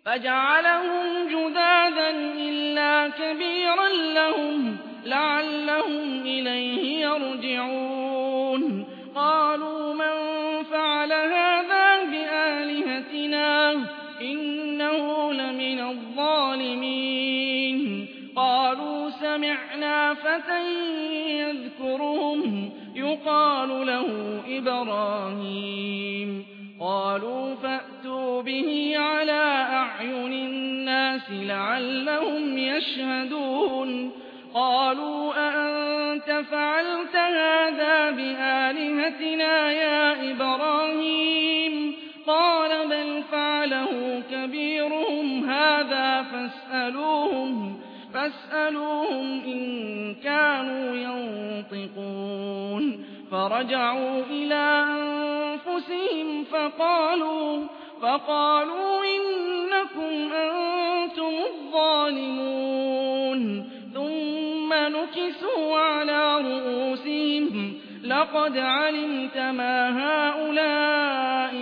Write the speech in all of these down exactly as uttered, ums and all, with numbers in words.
فجعلهم جذاذا إلا كبيرا لهم لعلهم إليه يرجعون قالوا من فعل هذا بآلهتنا إنه لمن الظالمين قالوا سمعنا فتى يذكرهم يقال له إبراهيم قالوا فأتوا به على أعين الناس لعلهم يشهدون قالوا أأنت فعلت هذا بآلهتنا يا إبراهيم قال بل فعله كبيرهم هذا فاسألوهم فاسألوهم إن كانوا ينطقون فرجعوا إلى أنفسهم فقالوا فقالوا إنكم أنتم الظالمون ثم نكسوا على رؤوسهم لقد علمت ما هؤلاء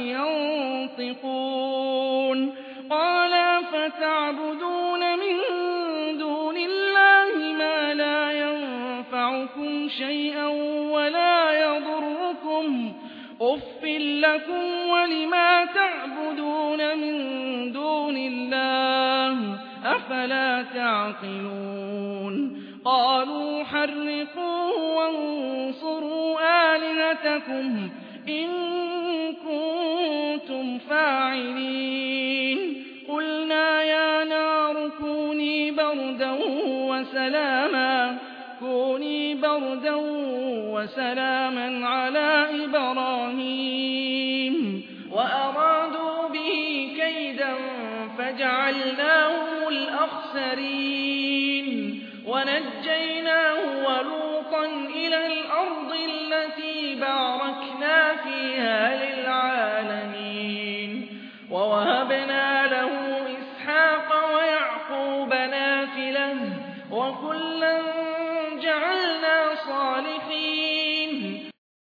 ينطقون قال فتعبدون من دون الله ما لا ينفعكم شيئا ولا يضركم أف لكم ولما تعبدون من دون الله أفلا تعقلون قالوا حرقوه وانصروا آلهتكم إن كنتم فاعلين قلنا يا نار كوني بردا وسلاما كوني بردا وسلاما على إبراهيم وأرادوا به كيدا فجعلناهم الأخسرين ونجيناه ولوطا إلى الأرض التي باركنا فيها للعالمين ووهبنا له إسحاق ويعقوب نافلة وكلا جعلنا صالحين